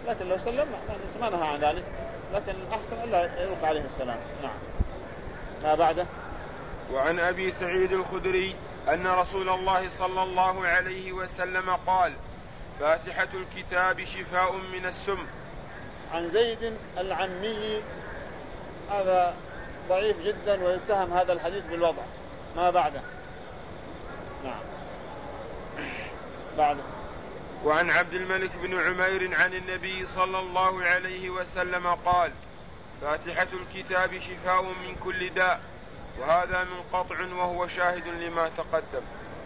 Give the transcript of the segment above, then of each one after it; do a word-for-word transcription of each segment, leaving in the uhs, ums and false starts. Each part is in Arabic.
لكن لو سلم ما نهى عن ذلك، لكن الأحسن ألا يلقى عليه السلام. نعم. ما بعده. وعن أبي سعيد الخدري أن رسول الله صلى الله عليه وسلم قال: فاتحة الكتاب شفاء من السم. عن زيد العمي، هذا ضعيف جدا ويتهم هذا الحديث بالوضع. ما بعده. نعم. بعده. وعن عبد الملك بن عمير عن النبي صلى الله عليه وسلم قال: فاتحة الكتاب شفاء من كل داء. وهذا منقطع وهو شاهد لما تقدم.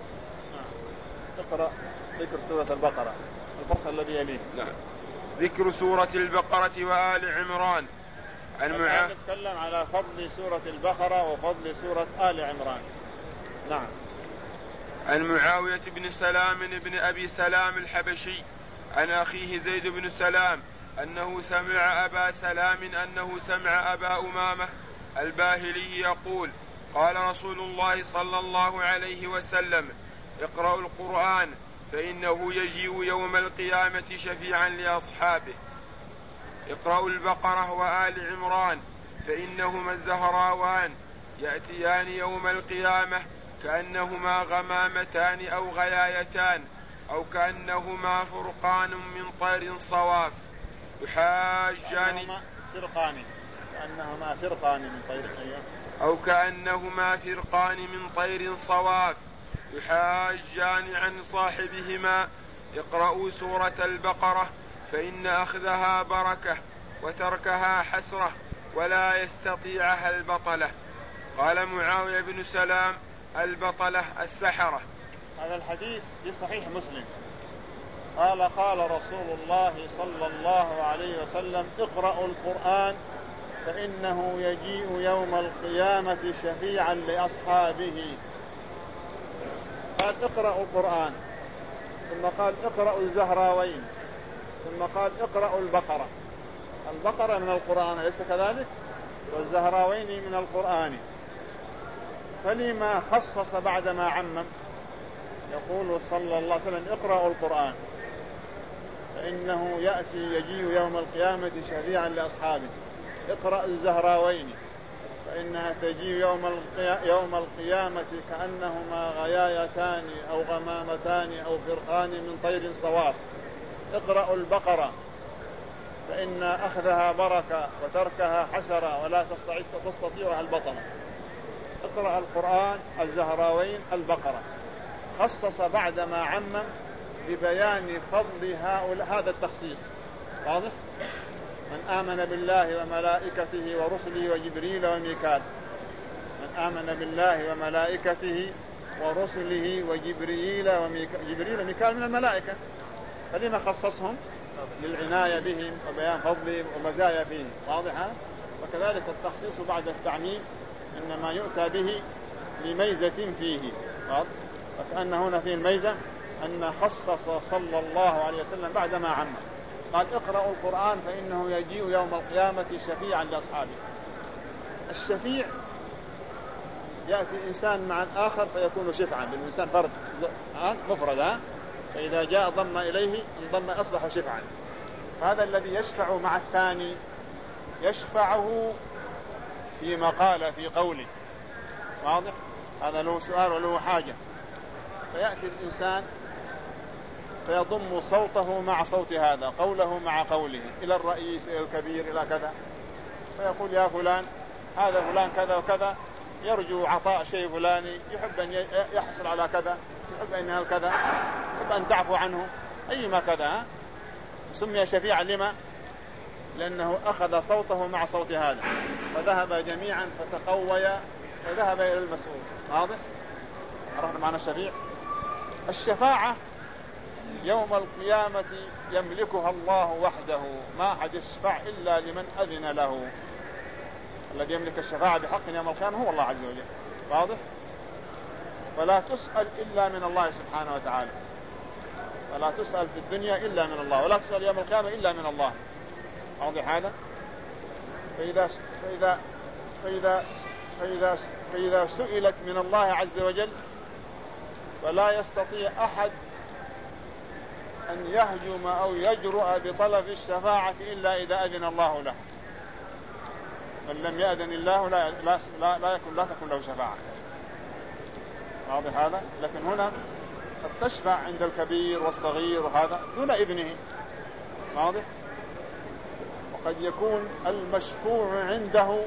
اقرأ ذكر سورة البقرة الفصل الذي يليه. نعم. ذكر سورة البقرة وآل عمران. المعا... نتكلم على فضل سورة البقرة وفضل سورة آل عمران. نعم. عن معاوية بن سلام بن أبي سلام الحبشي عن أخيه زيد بن سلام أنه سمع أبا سلام أنه سمع أبا أمامة الباهلي يقول: قال رسول الله صلى الله عليه وسلم: اقرأوا القرآن فإنه يجيء يوم القيامة شفيعا لأصحابه. اقرأوا البقرة وآل عمران فإنهما الزهراوان يأتيان يوم القيامة كأنهما غمامتان أو غيايتان أو كأنهما فرقان من طير صواف يحاجان فرقان كأنهما فرقان من طير أو كأنهما فرقان من طير صواف يحاجان عن صاحبهما: اقرأوا سورة البقرة فإن أخذها بركة وتركها حسرة ولا يستطيعها البطلة. قال معاوية بن سلام: البطلة السحرة. هذا الحديث في صحيح مسلم. قال قال رسول الله صلى الله عليه وسلم: اقرأوا القرآن فإنه يجيء يوم القيامة شفيعا لأصحابه. قال اقرأوا القرآن، ثم قال اقرأوا الزهراوين، ثم قال اقرأوا البقرة. البقرة من القرآن أليس كذلك؟ والزهراوين من القرآن، فلما خصص بعدما عمم؟ يقول صلى الله عليه وسلم: اقرأوا القرآن فإنه يأتي يجيء يوم القيامة شفيعا لأصحابه. اقرأ الزهراوين فإنها تجيء يوم, يوم القيامة كأنهما غيايتان أو غمامتان أو فرقان من طير صواف. اقرأوا البقرة فإن أخذها بركة وتركها حسرة ولا تستطيعها البطلة. اقرأ القرآن الزهراوين البقرة. خصص بعدما عمم ببيان فضل هؤلاء، هذا التخصيص واضح. من آمن بالله وملائكته ورسله وجبريل وميكال. من آمن بالله وملائكته ورسله وجبريل وميكال. جبريل وميكال من الملائكة، فلما خصصهم؟ للعناية بهم وبيان فضلهم ومزايا فيهم. واضح. وكذلك التخصيص بعد التعميم إنما يؤتى به لميزة فيه. وكأن هنا فيه الميزة أن خصص صلى الله عليه وسلم بعدما عمم. قال اقرأوا القرآن فإنه يجيء يوم القيامة شفيعا لأصحابه. الشفيع يأتي إنسان مع الآخر فيكون شفعا للإنسان فرد مفرد، فإذا جاء ضم إليه انضم أصبح شفعا. هذا الذي يشفع مع الثاني يشفعه في مقالة في قوله. واضح. هذا له سؤال وله حاجة، فيأتي الإنسان فيضم صوته مع صوت هذا، قوله مع قوله، إلى الرئيس إلى الكبير إلى كذا، فيقول: يا فلان هذا فلان كذا وكذا يرجو عطاء شيء فلاني، يحب أن يحصل على كذا، يحب أن ينال كذا، يحب أن تعفو عنه، أيما كذا. سمي شفيعا لما؟ لأنه أخذ صوته مع صوت هذا، فذهب جميعا فتقويا وذهب إلى المسؤول. واضح. عرفنا معنى الشفيع. الشفاعة يوم القيامة يملكها الله وحده، ما أحد يشفع إلا لمن أذن له. الذي يملك الشفاعة بحق يوم القيامة هو الله عز وجل. واضح. فلا تسأل إلا من الله سبحانه وتعالى، فلا تسأل في الدنيا إلا من الله، ولا تسأل يوم القيامة إلا من الله. واضح هذا. فإذا فإذا فإذا فإذا فإذا سئلت من الله عز وجل فلا يستطيع أحد أن يهجم أو يجرؤ بطلب الشفاعة إلا إذا أذن الله له. من لم يأذن الله لا, لا, لا, لا, يكون لا تكون له شفاعة. واضح هذا؟ لكن هنا قد تشفع عند الكبير والصغير وهذا دون إذنه. واضح؟ وقد يكون المشفوع عنده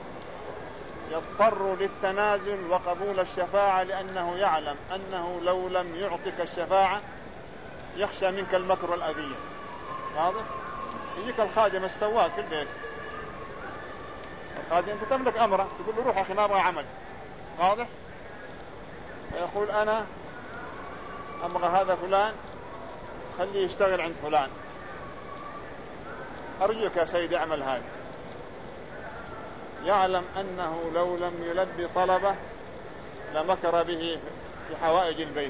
يضطر للتنازل وقبول الشفاعة لأنه يعلم أنه لو لم يعطك الشفاعة يخشى منك المكر والأذية. واضح؟ يجيك الخادم السواق في البيت، الخادم أنت تملك أمره، تقول له روح أخي ما أبغى عمل. واضح؟ فيقول أنا أبغى هذا فلان خليه يشتغل عند فلان، أرجوك يا سيدي اعمل هذا. يعلم أنه لو لم يلبي طلبه لمكر به في حوائج البيت،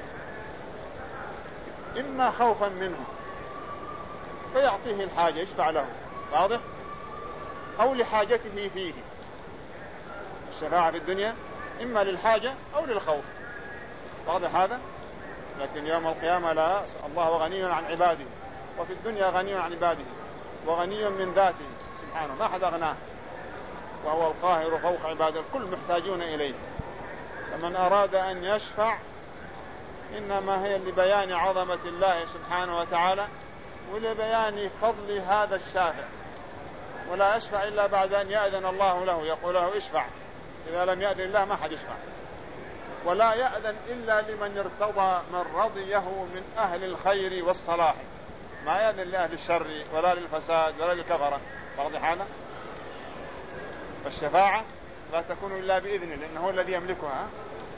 إما خوفا منه فيعطيه الحاجة يشفع له. واضح؟ أو لحاجته فيه. الشفاعة في الدنيا إما للحاجة أو للخوف. واضح هذا؟ لكن يوم القيامة لا، الله غني عن عباده، وفي الدنيا غني عن عباده وغني من ذاته سبحانه، ما حد أغناه، وهو القاهر فوق عباده، الكل محتاجون إليه. فمن أراد أن يشفع إنما هي لبيان عظمة الله سبحانه وتعالى ولبيان فضل هذا الشافع، ولا يشفع إلا بعد أن يأذن الله له، يقول له اشفع. إذا لم يأذن الله ما حد يشفع. ولا يأذن إلا لمن ارتضى من رضيه من أهل الخير والصلاح، ما يأذن لأهل الشر ولا للفساد ولا للكفرة. واضح هذا؟ فالشفاعة لا تكون إلا بإذنه لأنه هو الذي يملكها.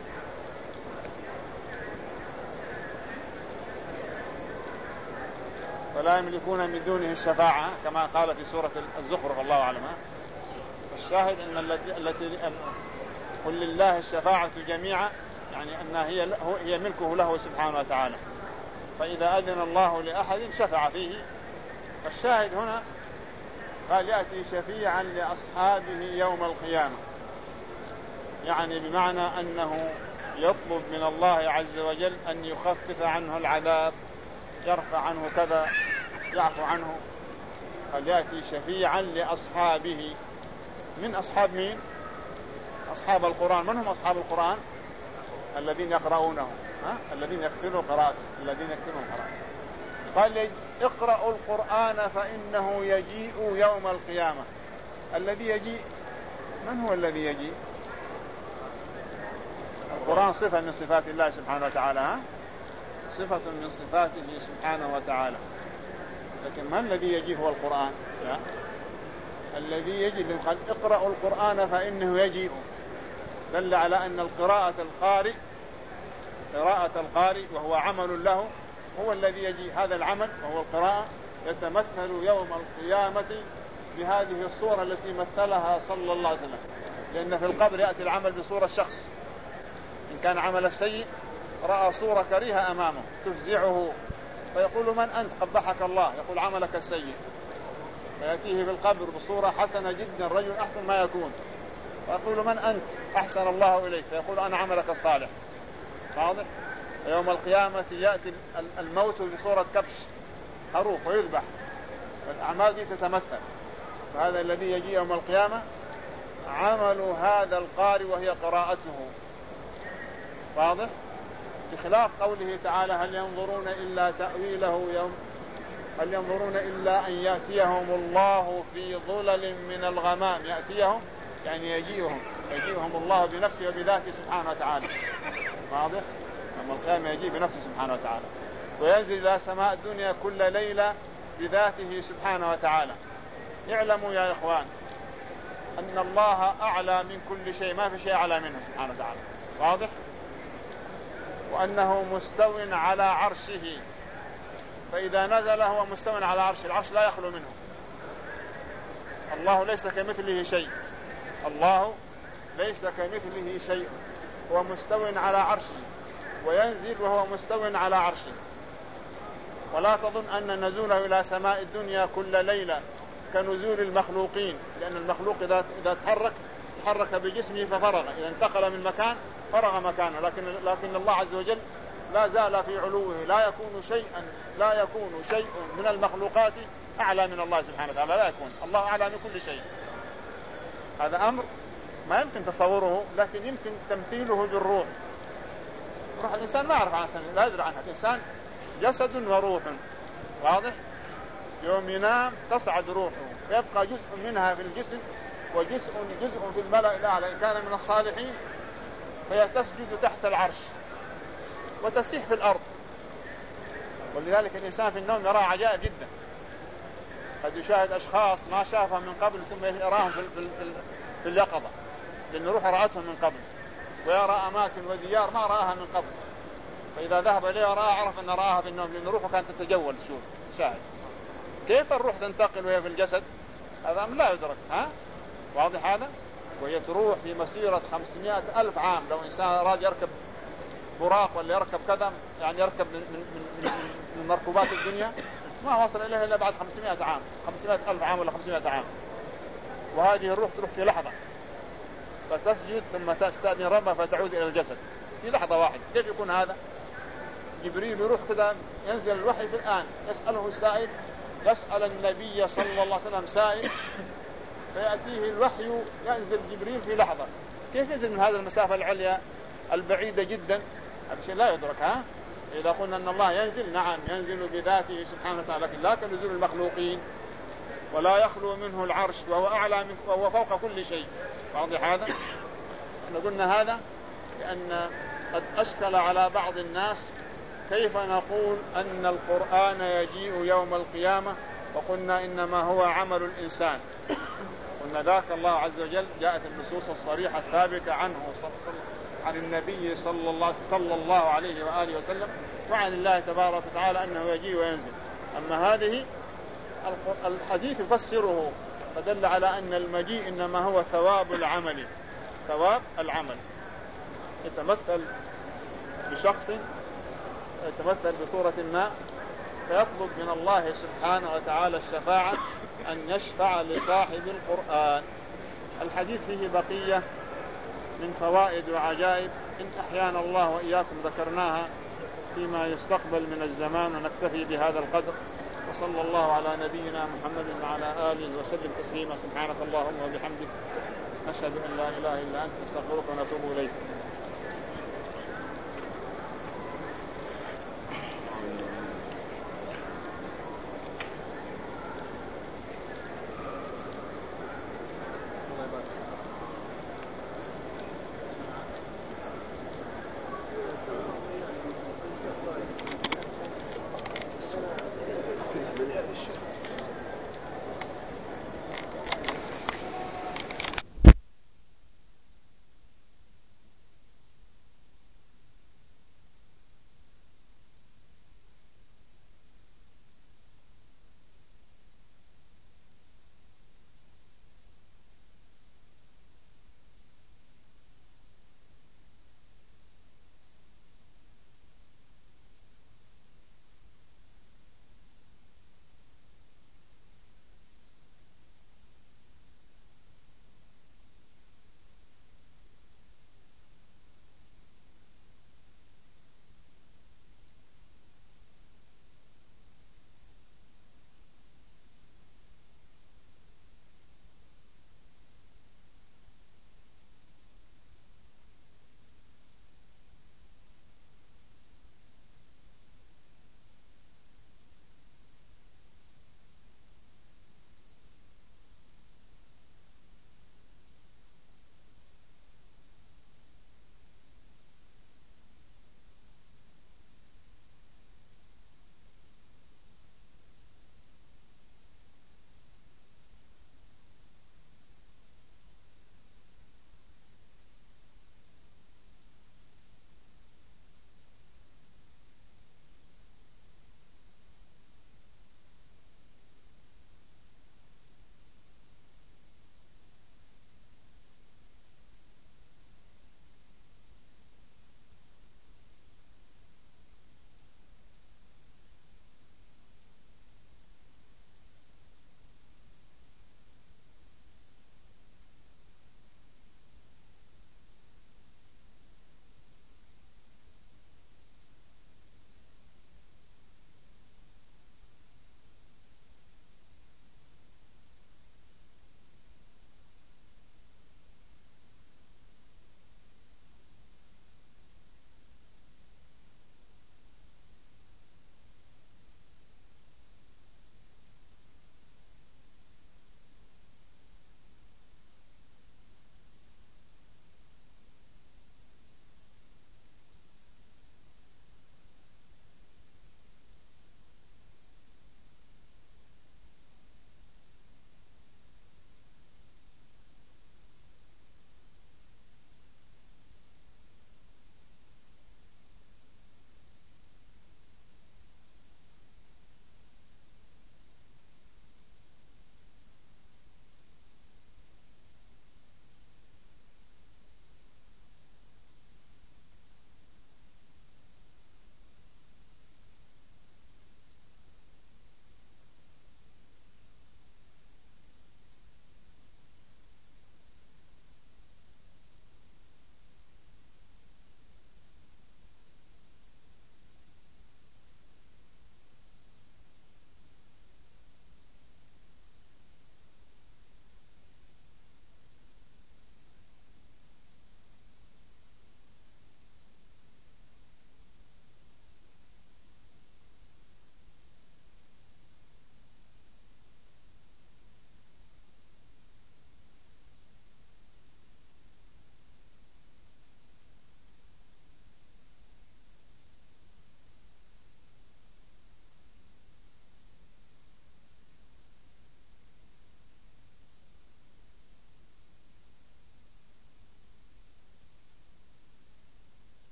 ولا يملكون من دونه الشفاعة كما قال في سورة الزخرف، الله أعلم. الشاهد أن التي التي قل لله الشفاعة جميعا، يعني أنها هي هي ملكه له سبحانه وتعالى، فإذا أذن الله لأحد شفع فيه. الشاهد هنا قال يأتي شفيعا لأصحابه يوم القيامة، يعني بمعنى أنه يطلب من الله عز وجل أن يخفف عنه العذاب، يرفع عنه كذا، يعفو عنه. قال يأتي شفيعا لأصحابه. من أصحاب مين؟ أصحاب القرآن. من هم أصحاب القرآن؟ الذين يقرؤونه، ها؟ الذين يكثرون قراءته، الذين يكثرون قراءته. قال اقرأوا القرآن فإنه يجيء يوم القيامة. الذي يجيء، من هو الذي يجيء؟ القرآن صفة من صفات الله سبحانه وتعالى، ها؟ صفة من صفاته سبحانه وتعالى. لكن من الذي يجيء هو القرآن؟ لا. الذي يجيء قال اقرأوا القرآن فإنه يجيء، دل على أن القراءة القارئ قراءة القارئ وهو عمل له هو الذي يجي. هذا العمل وهو القراءة يتمثل يوم القيامة بهذه الصورة التي مثلها صلى الله عليه وسلم، لأن في القبر يأتي العمل بصورة الشخص. إن كان عمل السيء رأى صورة كريهة أمامه تفزعه فيقول من أنت؟ قبحك الله. يقول عملك السيء. فيأتيه في القبر بصورة حسنة جدا، رجل أحسن ما يكون، فيقول من أنت؟ أحسن الله إليك. فيقول أنا عملك الصالح. واضح؟ يوم القيامة يأتي الموت بصورة كبش خروف ويذبح، والأعمال دي تتمثل. فهذا الذي يجي يوم القيامة عمل هذا القارئ وهي قراءته. واضح؟ بخلاف قوله تعالى هل ينظرون إلا تأويله يوم هل ينظرون إلا أن يأتيهم الله في ظلل من الغمام. يأتيهم يعني يجيهم يجيهم الله بنفسه وبذاته سبحانه وتعالى. واضح؟ لما القيامة يجي بنفسه سبحانه وتعالى، وينزل إلى سماء الدنيا كل ليلة بذاته سبحانه وتعالى. اعلموا يا إخوان أن الله أعلى من كل شيء، ما في شيء أعلى منه سبحانه وتعالى. واضح؟ وأنه مستو على عرشه، فإذا نزل هو مستو على عرشه، العرش لا يخلو منه. الله ليس كمثله شيء، الله ليس كمثله شيء، هو مستو على عرشه، وينزل وهو مستو على عرشه. ولا تظن أن نزوله إلى سماء الدنيا كل ليلة كنزول المخلوقين، لأن المخلوق إذا إذا تحرك تحرك بجسمه ففرغ، إذا انتقل من مكان فرغ مكانه، لكن لكن الله عز وجل لا زال في علوه، لا يكون شيئا لا يكون شيء من المخلوقات أعلى من الله سبحانه وتعالى، لا يكون الله أعلى من كل شيء. هذا أمر ما يمكن تصوره، لكن يمكن تمثيله بالروح. روح الإنسان ما يعرف عنها، لا يدري عنها. الإنسان جسد وروح، واضح؟ يوم ينام تصعد روحه ويبقى جزء منها في الجسم وجزء جزء في الملأ الأعلى إن كان من الصالحين، فهي تسجد تحت العرش وتسيح في الأرض. ولذلك الإنسان في النوم يرى عجائب جدا، قد يشاهد أشخاص ما شافهم من قبل ثم يراهم في, في, في, في اليقظة، لأن روح رأتهم من قبل، ويرى أماكن وديار ما رآها من قبل، فإذا ذهب إليه ورآها عرف أن رآها في النوم، لأن روحه كانت تتجول. شوف شاهد كيف الروح تنتقل وهي في الجسد، هذا أمر لا يدرك. ها واضح هذا؟ وهي تروح في مسيرة خمسمائة ألف عام. لو إنسان أراد يركب براق ولا يركب كذا، يعني يركب من, من, من, من مركوبات الدنيا، ما وصل إليه إلا بعد خمسمائة عام، خمسمائة ألف عام ولا خمسمائة عام. وهذه الروح تروح في لحظة فتسجد ثم تستأذن ربها فتعود إلى الجسد في لحظة واحدة. كيف يكون هذا؟ جبريل يروح كذا، ينزل الوحي في الآن، يسأله السائل، يسأل النبي صلى الله عليه وسلم سائل، فيأتيه الوحي، ينزل جبريل في لحظة. كيف ينزل من هذه المسافة العليا البعيدة جدا؟ هذا شيء لا يدرك. ها إذا قلنا أن الله ينزل، نعم ينزل بذاته سبحانه وتعالى، لكن لا كنزول المخلوقين، ولا يخلو منه العرش، وهو أعلى منه وهو فوق كل شيء. واضح هذا؟ احنا قلنا هذا لأن قد أشكل على بعض الناس كيف نقول أن القرآن يجيء يوم القيامة، وقلنا إنما هو عمل الإنسان. قلنا ذاك الله عز وجل جاءت النصوص الصريحة الثابتة عنه عن النبي صلى الله, صلى الله عليه وآله وسلم، وعن الله تبارك وتعالى أنه يجيء وينزل. أما هذه الحديث يفسره فدل على أن المجيء إنما هو ثواب العمل، ثواب العمل. يتمثل بشخص، يتمثل بصورة ما، فيطلب من الله سبحانه وتعالى الشفاعة، أن يشفع لصاحب القرآن. الحديث فيه بقية من فوائد وعجائب، إن أحيانا الله وإياكم ذكرناها فيما يستقبل من الزمان، ونكتفي بهذا القدر. وصلى الله على نبينا محمد وعلى آله وسلم تسليما. سبحانك اللهم وبحمدك، نشهد أن لا إله إلا أنت، نستغفرك ونتوب إليك.